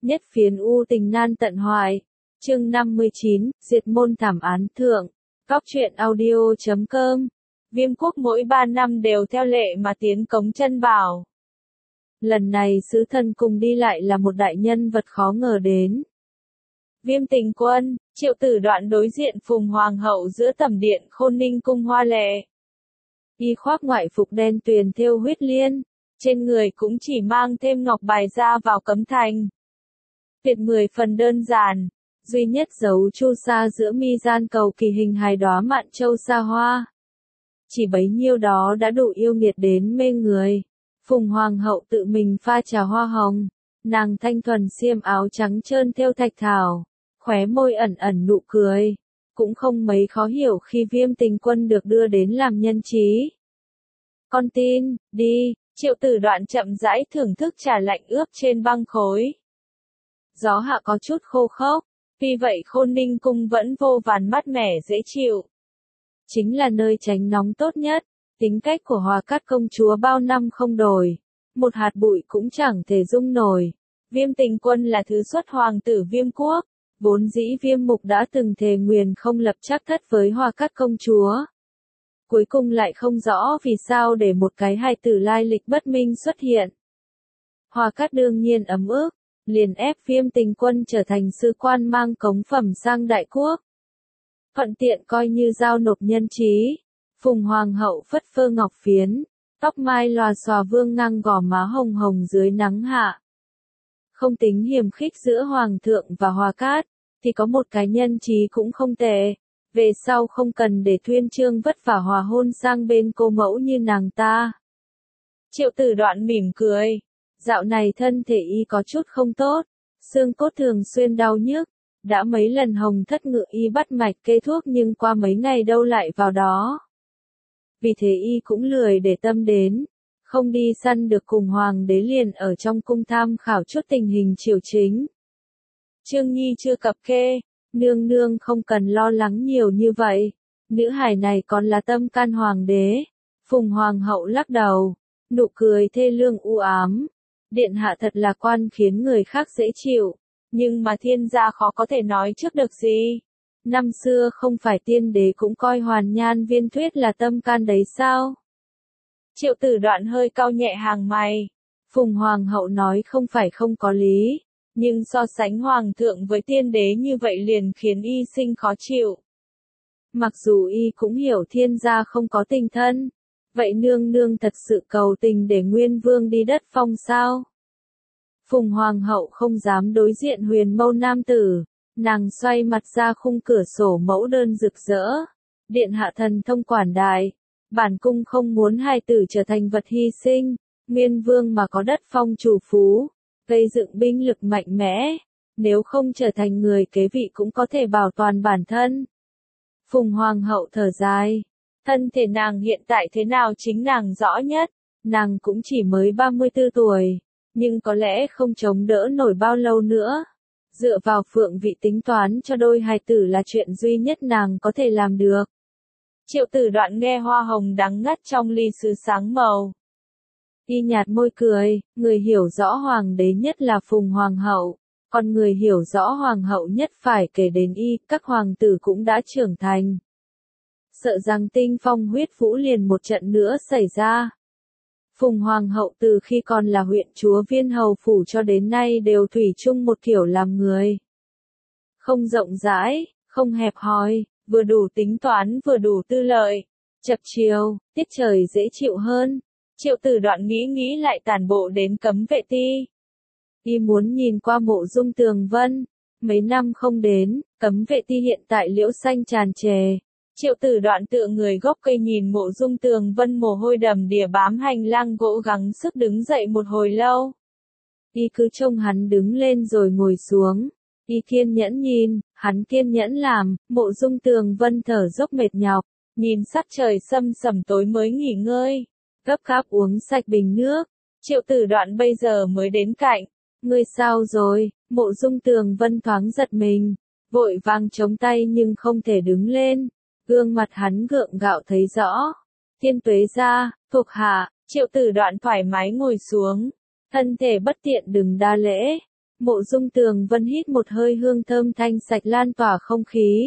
nhất phiến u tình nan tận hoài. Chương 59, diệt môn thảm án thượng. Góc truyện audio.com. Viêm quốc mỗi 3 năm đều theo lệ mà tiến cống chân bảo. Lần này sứ thần cùng đi lại là một đại nhân vật khó ngờ đến. Viêm Tình Quân, Triệu Tử Đoạn đối diện Phùng Hoàng hậu giữa tẩm điện Khôn Ninh cung hoa lệ. Y khoác ngoại phục đen tuyền thêu huyết liên, trên người cũng chỉ mang thêm ngọc bài ra vào cấm thành. Tuyệt 10 phần đơn giản, duy nhất dấu chu sa giữa mi gian cầu kỳ hình hài đóa mạn châu sa hoa. Chỉ bấy nhiêu đó đã đủ yêu nghiệt đến mê người. Phùng Hoàng hậu tự mình pha trà hoa hồng, nàng thanh thuần xiêm áo trắng trơn thêu thạch thảo, khóe môi ẩn ẩn nụ cười, cũng không mấy khó hiểu khi Viêm Tình Quân được đưa đến làm nhân trí. Con tin, đi, Triệu Tử Đoạn chậm rãi thưởng thức trà lạnh ướp trên băng khối. Gió hạ có chút khô khốc, vì vậy Khôn Ninh cung vẫn vô vàn mát mẻ dễ chịu. Chính là nơi tránh nóng tốt nhất. Tính cách của Hòa Cát công chúa bao năm không đổi, một hạt bụi cũng chẳng thể dung nổi. Viêm Tình Quân là thứ xuất hoàng tử Viêm quốc, vốn dĩ Viêm mục đã từng thề nguyền không lập trác thất với Hòa Cát công chúa. Cuối cùng lại không rõ vì sao để một cái hài tử lai lịch bất minh xuất hiện. Hòa Cát đương nhiên ấm ức, liền ép Viêm Tình Quân trở thành sứ quan mang cống phẩm sang đại quốc. Thuận tiện coi như giao nộp nhân trí. Phùng Hoàng hậu phất phơ ngọc phiến, tóc mai lòa xòa vương ngang gò má hồng hồng dưới nắng hạ. Không tính hiềm khích giữa Hoàng thượng và Hòa Cát, thì có một cái nhân trí cũng không tệ. Về sau không cần để Thuyên Chương vất vả hòa hôn sang bên cô mẫu như nàng ta. Triệu Tử Đoạn mỉm cười. Dạo này thân thể y có chút không tốt, xương cốt thường xuyên đau nhức. Đã mấy lần Hồng Thất Ngự y bắt mạch kê thuốc nhưng qua mấy ngày đâu lại vào đó. Vì thế y cũng lười để tâm đến, không đi săn được cùng hoàng đế liền ở trong cung tham khảo chút tình hình triều chính. Trương Nhi chưa cập kê, nương nương không cần lo lắng nhiều như vậy, nữ hài này còn là tâm can hoàng đế. Phùng Hoàng hậu lắc đầu, nụ cười thê lương u ám, điện hạ thật là quan khiến người khác dễ chịu, nhưng mà thiên gia khó có thể nói trước được gì. Năm xưa không phải tiên đế cũng coi Hoàn Nhan Viên Thuyết là tâm can đấy sao? Triệu Tử Đoạn hơi cau nhẹ hàng mày. Phùng Hoàng hậu nói không phải không có lý, nhưng so sánh Hoàng thượng với tiên đế như vậy liền khiến y sinh khó chịu. Mặc dù y cũng hiểu thiên gia không có tình thân, vậy nương nương thật sự cầu tình để Nguyên Vương đi đất phong sao? Phùng Hoàng hậu không dám đối diện Huyền Mâu nam tử. Nàng xoay mặt ra khung cửa sổ mẫu đơn rực rỡ. Điện hạ thần thông quản đại. Bản cung không muốn hài tử trở thành vật hy sinh. Nguyên Vương mà có đất phong chủ phú, gây dựng binh lực mạnh mẽ. Nếu không trở thành người kế vị cũng có thể bảo toàn bản thân. Phùng Hoàng hậu thở dài. Thân thể nàng hiện tại thế nào chính nàng rõ nhất. Nàng cũng chỉ mới 34 tuổi. Nhưng có lẽ không chống đỡ nổi bao lâu nữa. Dựa vào phượng vị tính toán cho đôi hài tử là chuyện duy nhất nàng có thể làm được. Triệu Tử Đoạn nghe hoa hồng đắng ngắt trong ly sứ sáng màu. Y nhạt môi cười, người hiểu rõ hoàng đế nhất là Phùng Hoàng hậu, còn người hiểu rõ hoàng hậu nhất phải kể đến y, các hoàng tử cũng đã trưởng thành. Sợ rằng tinh phong huyết vũ liền một trận nữa xảy ra. Phùng Hoàng hậu từ khi còn là huyện chúa Viên Hầu phủ cho đến nay đều thủy chung một kiểu làm người. Không rộng rãi, không hẹp hòi, vừa đủ tính toán vừa đủ tư lợi. Chập chiều, tiết trời dễ chịu hơn. Triệu Tử Đoạn nghĩ lại tản bộ đến Cấm Vệ Ti. Y muốn nhìn qua mộ Dung Tường Vân. Mấy năm không đến, Cấm Vệ Ti hiện tại liễu xanh tràn trề. Triệu Tử Đoạn tựa người gốc cây nhìn mộ Dung Tường Vân mồ hôi đầm đìa bám hành lang gỗ gắng sức đứng dậy một hồi lâu. Y cứ trông hắn đứng lên rồi ngồi xuống. Y kiên nhẫn nhìn, hắn kiên nhẫn làm, mộ Dung Tường Vân thở dốc mệt nhọc, nhìn sắc trời sâm sẩm tối mới nghỉ ngơi, gấp gáp uống sạch bình nước. Triệu Tử Đoạn bây giờ mới đến cạnh. Ngươi sao rồi? Mộ Dung Tường Vân thoáng giật mình, vội vàng chống tay nhưng không thể đứng lên. Gương mặt hắn gượng gạo thấy rõ. Thiên Tuế gia, thuộc hạ. Triệu Tử Đoạn thoải mái ngồi xuống. Thân thể bất tiện đừng đa lễ. Mộ Dung Tường Vân hít một hơi hương thơm thanh sạch lan tỏa không khí.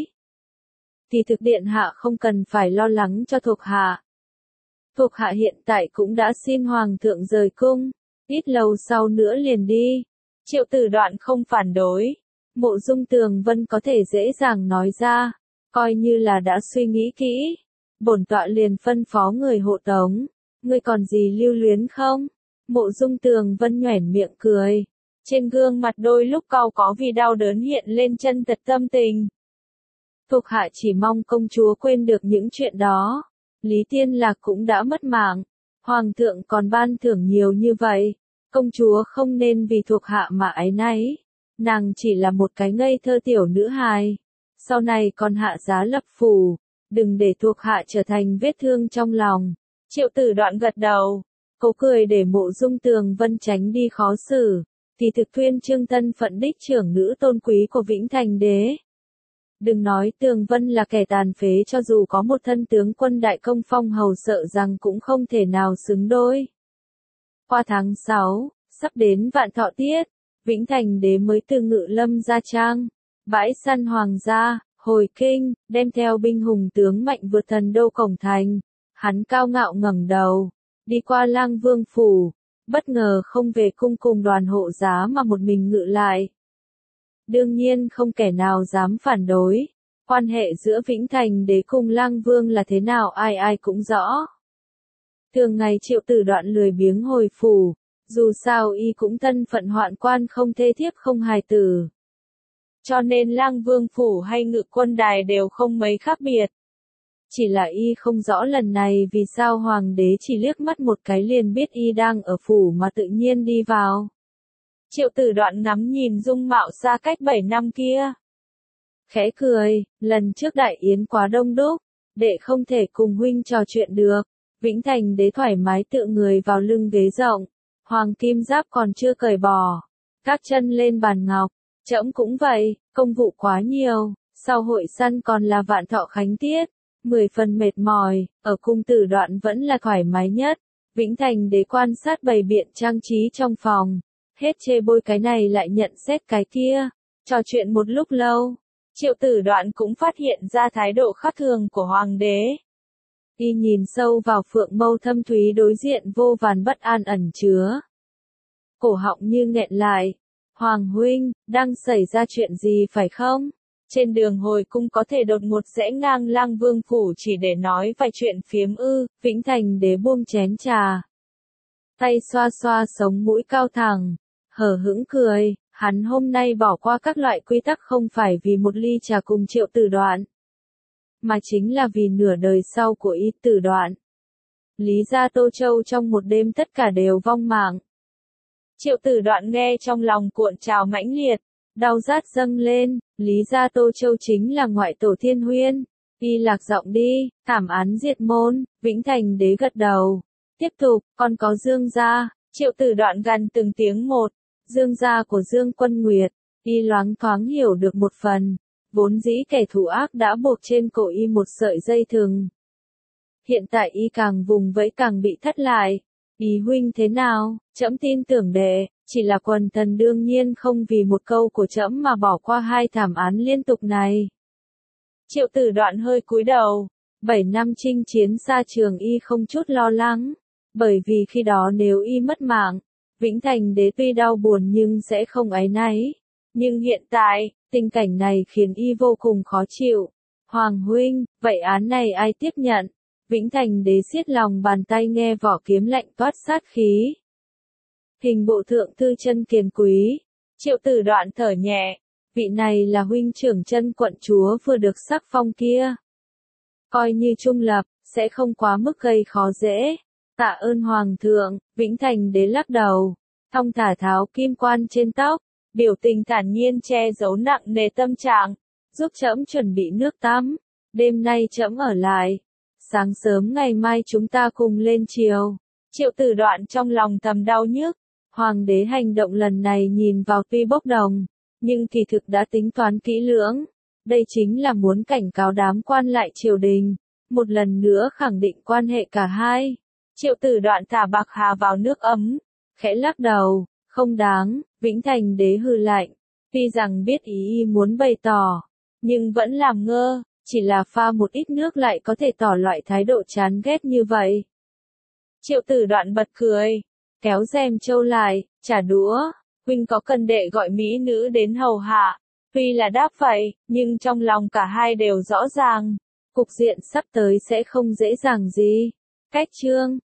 Thì thực điện hạ không cần phải lo lắng cho thuộc hạ. Thuộc hạ hiện tại cũng đã xin hoàng thượng rời cung, ít lâu sau nữa liền đi. Triệu Tử Đoạn không phản đối. Mộ Dung Tường Vân có thể dễ dàng nói ra, coi như là đã suy nghĩ kỹ. Bổn tọa liền phân phó người hộ tống. Ngươi còn gì lưu luyến không? Mộ Dung Tường Vân nhoẻn miệng cười. Trên gương mặt đôi lúc cau có vì đau đớn hiện lên chân thật tâm tình. Thuộc hạ chỉ mong công chúa quên được những chuyện đó. Lý Tiên Lạc cũng đã mất mạng. Hoàng thượng còn ban thưởng nhiều như vậy. Công chúa không nên vì thuộc hạ mà áy náy. Nàng chỉ là một cái ngây thơ tiểu nữ hài. Sau này còn hạ giá lập phủ. Đừng để thuộc hạ trở thành vết thương trong lòng. Triệu Tử Đoạn gật đầu. Cố cười để Mộ Dung Tường Vân tránh đi khó xử. Thì thực thuyên trương thân phận đích trưởng nữ tôn quý của Vĩnh Thành Đế. Đừng nói Tường Vân là kẻ tàn phế, cho dù có một thân tướng quân đại công phong hầu sợ rằng cũng không thể nào xứng đôi. Qua tháng 6, sắp đến Vạn Thọ Tiết, Vĩnh Thành Đế mới từ Ngự Lâm ra trang, bãi săn hoàng gia, hồi kinh, đem theo binh hùng tướng mạnh vượt thần đô cổng thành. Hắn cao ngạo ngẩng đầu, đi qua Lang Vương phủ, bất ngờ không về cung cùng đoàn hộ giá mà một mình ngự lại. Đương nhiên không kẻ nào dám phản đối. Quan hệ giữa Vĩnh Thành Đế cùng Lang Vương là thế nào ai ai cũng rõ. Thường ngày Triệu Tử Đoạn lười biếng hồi phủ, dù sao y cũng thân phận hoạn quan không thê thiếp không hài tử. Cho nên Lang Vương phủ hay Ngự Quân đài đều không mấy khác biệt. Chỉ là y không rõ lần này vì sao hoàng đế chỉ liếc mắt một cái liền biết y đang ở phủ mà tự nhiên đi vào. Triệu Tử Đoạn ngắm nhìn dung mạo xa cách 7 năm kia. Khẽ cười, lần trước đại yến quá đông đúc, đệ không thể cùng huynh trò chuyện được. Vĩnh Thành Đế thoải mái tựa người vào lưng ghế rộng, hoàng kim giáp còn chưa cởi bỏ, các chân lên bàn ngọc. Trẫm cũng vậy, công vụ quá nhiều, sau hội săn còn là Vạn Thọ Khánh Tiết, 10 phần mệt mỏi, ở cung Tử Đoạn vẫn là thoải mái nhất. Vĩnh Thành Đế quan sát bày biện trang trí trong phòng, hết chê bôi cái này lại nhận xét cái kia, trò chuyện một lúc lâu. Triệu Tử Đoạn cũng phát hiện ra thái độ khác thường của hoàng đế. Y nhìn sâu vào phượng mâu thâm thúy đối diện vô vàn bất an ẩn chứa. Cổ họng như nghẹn lại. Hoàng huynh, đang xảy ra chuyện gì phải không? Trên đường hồi cung có thể đột ngột rẽ ngang Lang Vương phủ chỉ để nói vài chuyện phiếm ư? Vĩnh Thành Đế buông chén trà, tay xoa xoa sống mũi cao thẳng, hờ hững cười. Hắn hôm nay bỏ qua các loại quy tắc không phải vì một ly trà cùng Triệu Tử Đoạn, mà chính là vì nửa đời sau của y Tử Đoạn. Lý gia Tô Châu trong một đêm tất cả đều vong mạng. Triệu Tử Đoạn nghe trong lòng cuộn trào mãnh liệt, đau rát dâng lên. Lý gia Tô Châu chính là ngoại tổ Thiên Huyên. Y lạc giọng đi, thảm án diệt môn. Vĩnh Thành Đế gật đầu. Tiếp tục, còn có Dương gia. Triệu Tử Đoạn gằn từng tiếng một. Dương gia của Dương Quân Nguyệt. Y loáng thoáng hiểu được một phần. Vốn dĩ kẻ thù ác đã buộc trên cổ y một sợi dây thừng. Hiện tại y càng vùng vẫy càng bị thất lại. Ý huynh thế nào? Trẫm tin tưởng đệ, chỉ là quần thần đương nhiên không vì một câu của trẫm mà bỏ qua hai thảm án liên tục này. Triệu Tử Đoạn hơi cúi đầu. 7 năm chinh chiến xa trường y không chút lo lắng, bởi vì khi đó nếu y mất mạng, Vĩnh Thành Đế tuy đau buồn nhưng sẽ không áy náy. Nhưng hiện tại, tình cảnh này khiến y vô cùng khó chịu. Hoàng huynh, vậy án này ai tiếp nhận? Vĩnh Thành Đế siết lòng bàn tay nghe vỏ kiếm lạnh toát sát khí. Hình bộ thượng thư Chân Kiền Quý. Triệu Tử Đoạn thở nhẹ. Vị này là huynh trưởng Chân quận chúa vừa được sắc phong kia. Coi như trung lập, sẽ không quá mức gây khó dễ. Tạ ơn hoàng thượng. Vĩnh Thành Đế lắc đầu, thong thả tháo kim quan trên tóc, biểu tình thản nhiên che giấu nặng nề tâm trạng. Giúp trẫm chuẩn bị nước tắm. Đêm nay trẫm ở lại. Sáng sớm ngày mai chúng ta cùng lên triều. Triệu Tử Đoạn trong lòng thầm đau nhức. Hoàng đế hành động lần này nhìn vào tuy bốc đồng, nhưng kỳ thực đã tính toán kỹ lưỡng. Đây chính là muốn cảnh cáo đám quan lại triều đình, một lần nữa khẳng định quan hệ cả hai. Triệu Tử Đoạn thả bạc hà vào nước ấm, khẽ lắc đầu, không đáng, Vĩnh Thành đế hừ lạnh, tuy rằng biết ý muốn bày tỏ, nhưng vẫn làm ngơ, chỉ là pha một ít nước lại có thể tỏ loại thái độ chán ghét như vậy. Triệu Tử Đoạn bật cười, kéo rèm trâu lại, trả đũa, huynh có cần đệ gọi mỹ nữ đến hầu hạ. Tuy là đáp vậy, nhưng trong lòng cả hai đều rõ ràng, cục diện sắp tới sẽ không dễ dàng gì. Cách chương